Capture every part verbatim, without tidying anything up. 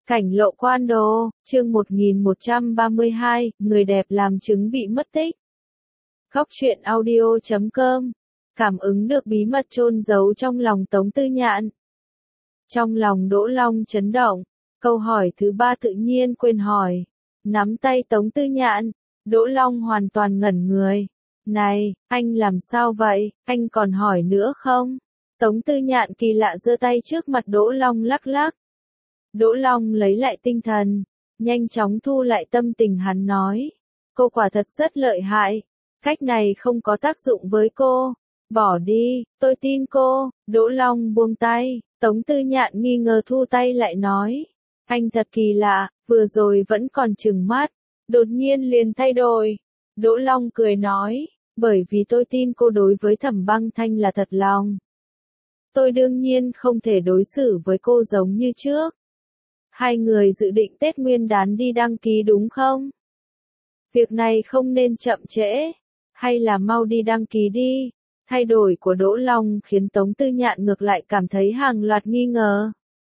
Cảnh lộ quan đồ, chương một nghìn một trăm ba mươi hai, người đẹp làm chứng bị mất tích. Góc truyện audio chấm com. Cảm ứng được bí mật chôn giấu trong lòng Tống Tư Nhạn. Trong lòng Đỗ Long chấn động, câu hỏi thứ ba tự nhiên quên hỏi. Nắm tay Tống Tư Nhạn, Đỗ Long hoàn toàn ngẩn người. Này, anh làm sao vậy, anh còn hỏi nữa không? Tống Tư Nhạn kỳ lạ giơ tay trước mặt Đỗ Long lắc lắc. Đỗ Long lấy lại tinh thần, nhanh chóng thu lại tâm tình hắn nói. Cô quả thật rất lợi hại, cách này không có tác dụng với cô. Bỏ đi, tôi tin cô. Đỗ Long buông tay, Tống Tư Nhạn nghi ngờ thu tay lại nói. Anh thật kỳ lạ, vừa rồi vẫn còn trừng mắt, đột nhiên liền thay đổi. Đỗ Long cười nói, bởi vì tôi tin cô đối với Thẩm Băng Thanh là thật lòng. Tôi đương nhiên không thể đối xử với cô giống như trước. Hai người dự định Tết Nguyên đán đi đăng ký đúng không? Việc này không nên chậm trễ, hay là mau đi đăng ký đi. Thay đổi của Đỗ Long khiến Tống Tư Nhạn ngược lại cảm thấy hàng loạt nghi ngờ.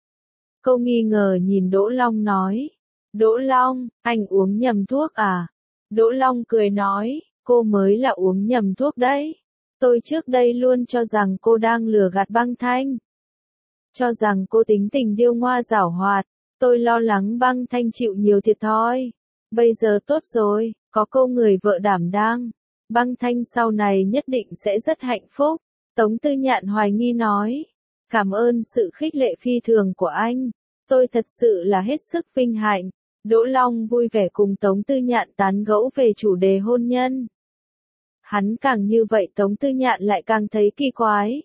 Cô nghi ngờ nhìn Đỗ Long nói. Đỗ Long, anh uống nhầm thuốc à? Đỗ Long cười nói, cô mới là uống nhầm thuốc đấy. Tôi trước đây luôn cho rằng cô đang lừa gạt Băng Thanh. Cho rằng cô tính tình điêu ngoa giảo hoạt. Tôi lo lắng Băng Thanh chịu nhiều thiệt thòi. Bây giờ tốt rồi, có cô người vợ đảm đang. Băng Thanh sau này nhất định sẽ rất hạnh phúc. Tống Tư Nhạn hoài nghi nói. Cảm ơn sự khích lệ phi thường của anh. Tôi thật sự là hết sức vinh hạnh. Đỗ Long vui vẻ cùng Tống Tư Nhạn tán gẫu về chủ đề hôn nhân. Hắn càng như vậy Tống Tư Nhạn lại càng thấy kỳ quái.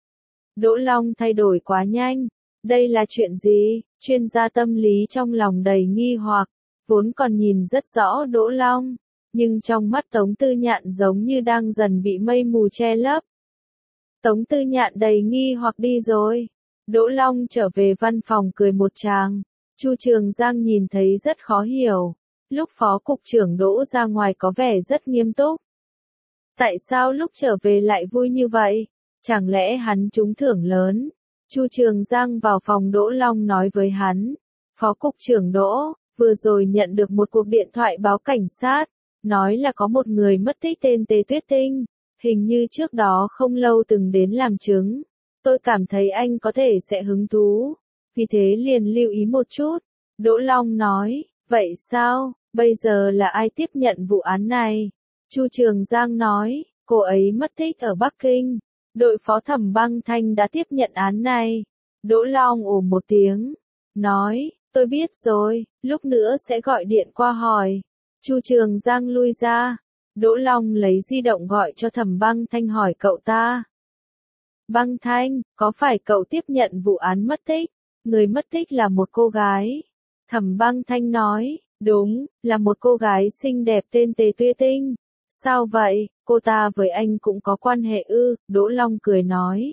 Đỗ Long thay đổi quá nhanh. Đây là chuyện gì? Chuyên gia tâm lý trong lòng đầy nghi hoặc, vốn còn nhìn rất rõ Đỗ Long, nhưng trong mắt Tống Tư Nhạn giống như đang dần bị mây mù che lấp. Tống Tư Nhạn đầy nghi hoặc đi rồi. Đỗ Long trở về văn phòng cười một tràng. Chu Trường Giang nhìn thấy rất khó hiểu. Lúc phó cục trưởng Đỗ ra ngoài có vẻ rất nghiêm túc. Tại sao lúc trở về lại vui như vậy? Chẳng lẽ hắn trúng thưởng lớn? Chu Trường Giang vào phòng Đỗ Long nói với hắn. Phó cục trưởng Đỗ, vừa rồi nhận được một cuộc điện thoại báo cảnh sát. Nói là có một người mất tích tên Tề Tuyết Tinh. Hình như trước đó không lâu từng đến làm chứng. Tôi cảm thấy anh có thể sẽ hứng thú. Vì thế liền lưu ý một chút. Đỗ Long nói, vậy sao, bây giờ là ai tiếp nhận vụ án này? Chu Trường Giang nói, cô ấy mất tích ở Bắc Kinh. Đội phó Thẩm Băng Thanh đã tiếp nhận án này. Đỗ Long ồ một tiếng. Nói, tôi biết rồi, lúc nữa sẽ gọi điện qua hỏi. Chu Trường Giang lui ra. Đỗ Long lấy di động gọi cho Thẩm Băng Thanh hỏi cậu ta. Băng Thanh, có phải cậu tiếp nhận vụ án mất tích? Người mất tích là một cô gái. Thẩm Băng Thanh nói, đúng, là một cô gái xinh đẹp tên Tề Tuyết Tinh. Sao vậy, cô ta với anh cũng có quan hệ ư? Đỗ Long cười nói.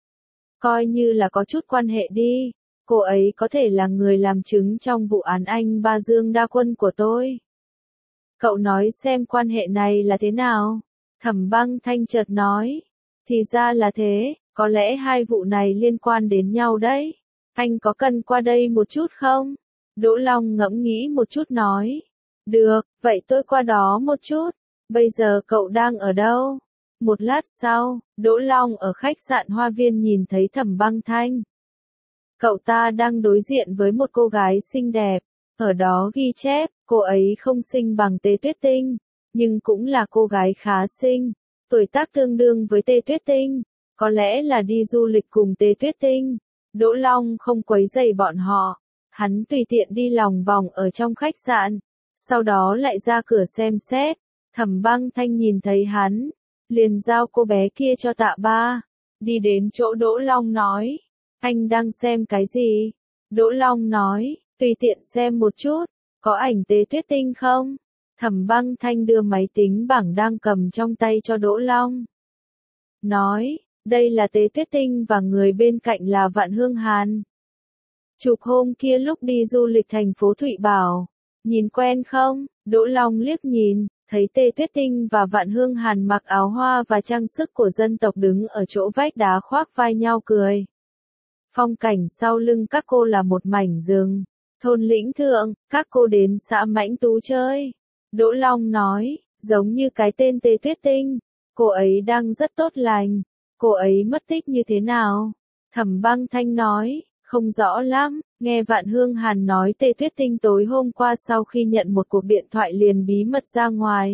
Coi như là có chút quan hệ đi. Cô ấy có thể là người làm chứng trong vụ án anh Ba Dương Đa Quân của tôi. Cậu nói xem quan hệ này là thế nào? Thẩm Băng Thanh chợt nói. Thì ra là thế, có lẽ hai vụ này liên quan đến nhau đấy. Anh có cần qua đây một chút không? Đỗ Long ngẫm nghĩ một chút nói. Được, vậy tôi qua đó một chút. Bây giờ cậu đang ở đâu? Một lát sau, Đỗ Long ở khách sạn Hoa Viên nhìn thấy Thẩm Băng Thanh. Cậu ta đang đối diện với một cô gái xinh đẹp. Ở đó ghi chép, cô ấy không xinh bằng Tề Tuyết Tinh, nhưng cũng là cô gái khá xinh. Tuổi tác tương đương với Tề Tuyết Tinh. Có lẽ là đi du lịch cùng Tề Tuyết Tinh. Đỗ Long không quấy rầy bọn họ. Hắn tùy tiện đi lòng vòng ở trong khách sạn. Sau đó lại ra cửa xem xét. Thẩm Băng Thanh nhìn thấy hắn. Liền giao cô bé kia cho Tạ Ba. Đi đến chỗ Đỗ Long nói. Anh đang xem cái gì? Đỗ Long nói. Tùy tiện xem một chút. Có ảnh Tề Tuyết Tinh không? Thẩm Băng Thanh đưa máy tính bảng đang cầm trong tay cho Đỗ Long. Nói. Đây là Tề Tuyết Tinh và người bên cạnh là Vạn Hương Hàn. Chụp hôm kia lúc đi du lịch thành phố Thụy Bảo. Nhìn quen không? Đỗ Long liếc nhìn, thấy Tề Tuyết Tinh và Vạn Hương Hàn mặc áo hoa và trang sức của dân tộc đứng ở chỗ vách đá khoác vai nhau cười. Phong cảnh sau lưng các cô là một mảnh rừng. Thôn Lĩnh Thượng, các cô đến xã Mãnh Tú chơi. Đỗ Long nói, giống như cái tên Tề Tuyết Tinh. Cô ấy đang rất tốt lành. Cô ấy mất tích như thế nào? Thẩm Băng Thanh nói, không rõ lắm. Nghe Vạn Hương Hàn nói Tề Tuyết Tinh tối hôm qua sau khi nhận một cuộc điện thoại liền bí mật ra ngoài.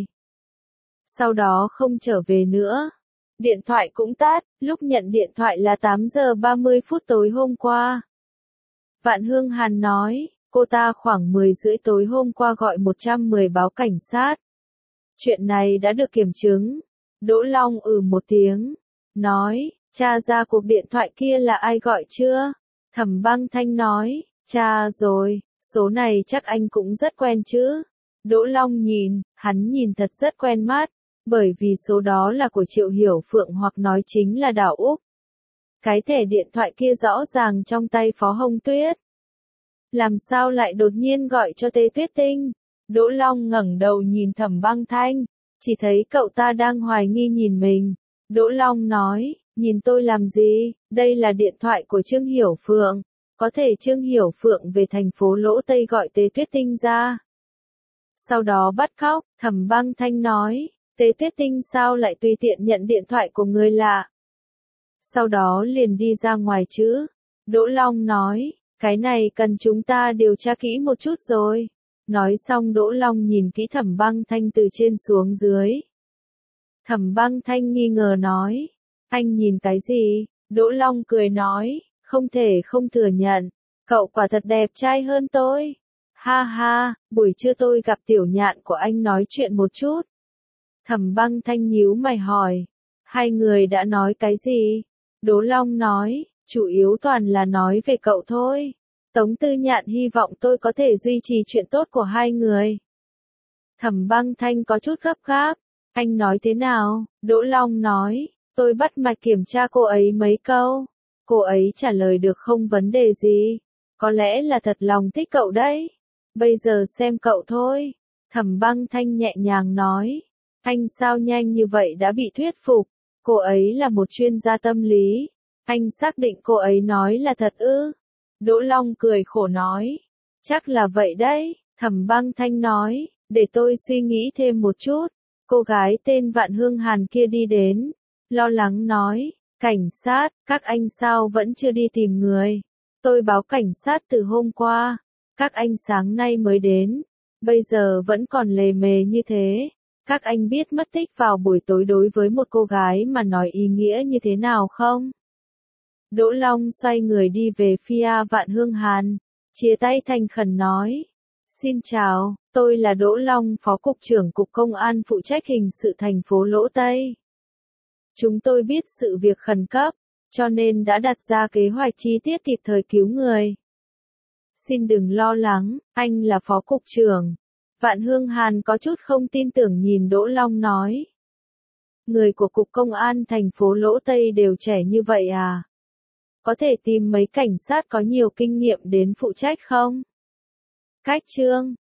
Sau đó không trở về nữa. Điện thoại cũng tắt, lúc nhận điện thoại là tám giờ ba mươi phút tối hôm qua. Vạn Hương Hàn nói, cô ta khoảng mười rưỡi tối hôm qua gọi một một không báo cảnh sát. Chuyện này đã được kiểm chứng. Đỗ Long ừ một tiếng. Nói, tra ra cuộc điện thoại kia là ai gọi chưa? Thẩm Băng Thanh nói, tra rồi, số này chắc anh cũng rất quen chứ. Đỗ Long nhìn, hắn nhìn thật rất quen mắt, bởi vì số đó là của Triệu Hiểu Phượng hoặc nói chính là Đào Úc. Cái thẻ điện thoại kia rõ ràng trong tay Phó Hồng Tuyết. Làm sao lại đột nhiên gọi cho Tề Tuyết Tinh? Đỗ Long ngẩng đầu nhìn Thẩm Băng Thanh, chỉ thấy cậu ta đang hoài nghi nhìn mình. Đỗ Long nói, nhìn tôi làm gì, đây là điện thoại của Trương Hiểu Phượng. Có thể Trương Hiểu Phượng về thành phố Lỗ Tây gọi Tề Tuyết Tinh ra. Sau đó bắt cóc, Thẩm Băng Thanh nói, Tề Tuyết Tinh sao lại tùy tiện nhận điện thoại của người lạ. Sau đó liền đi ra ngoài chứ. Đỗ Long nói, cái này cần chúng ta điều tra kỹ một chút rồi. Nói xong Đỗ Long nhìn kỹ Thẩm Băng Thanh từ trên xuống dưới. Thẩm Băng Thanh nghi ngờ nói, anh nhìn cái gì? Đỗ Long cười nói, không thể không thừa nhận, cậu quả thật đẹp trai hơn tôi. Ha ha, buổi trưa tôi gặp tiểu nhạn của anh nói chuyện một chút. Thẩm Băng Thanh nhíu mày hỏi, hai người đã nói cái gì? Đỗ Long nói, chủ yếu toàn là nói về cậu thôi. Tống Tư Nhạn hy vọng tôi có thể duy trì chuyện tốt của hai người. Thẩm Băng Thanh có chút gấp gáp, anh nói thế nào? Đỗ Long nói, tôi bắt mạch kiểm tra cô ấy mấy câu. Cô ấy trả lời được không vấn đề gì. Có lẽ là thật lòng thích cậu đấy. Bây giờ xem cậu thôi. Thẩm Băng Thanh nhẹ nhàng nói, anh sao nhanh như vậy đã bị thuyết phục. Cô ấy là một chuyên gia tâm lý. Anh xác định cô ấy nói là thật ư? Đỗ Long cười khổ nói, chắc là vậy đấy. Thẩm Băng Thanh nói, để tôi suy nghĩ thêm một chút. Cô gái tên Vạn Hương Hàn kia đi đến, lo lắng nói, cảnh sát, các anh sao vẫn chưa đi tìm người? Tôi báo cảnh sát từ hôm qua, các anh sáng nay mới đến, bây giờ vẫn còn lề mề như thế. Các anh biết mất tích vào buổi tối đối với một cô gái mà nói ý nghĩa như thế nào không? Đỗ Long xoay người đi về phía Vạn Hương Hàn, chia tay thành khẩn nói, xin chào, tôi là Đỗ Long, Phó Cục trưởng Cục Công an phụ trách hình sự thành phố Lỗ Tây. Chúng tôi biết sự việc khẩn cấp, cho nên đã đặt ra kế hoạch chi tiết kịp thời cứu người. Xin đừng lo lắng, anh là Phó Cục trưởng. Vạn Hương Hàn có chút không tin tưởng nhìn Đỗ Long nói. Người của Cục Công an thành phố Lỗ Tây đều trẻ như vậy à? Có thể tìm mấy cảnh sát có nhiều kinh nghiệm đến phụ trách không? Cách chương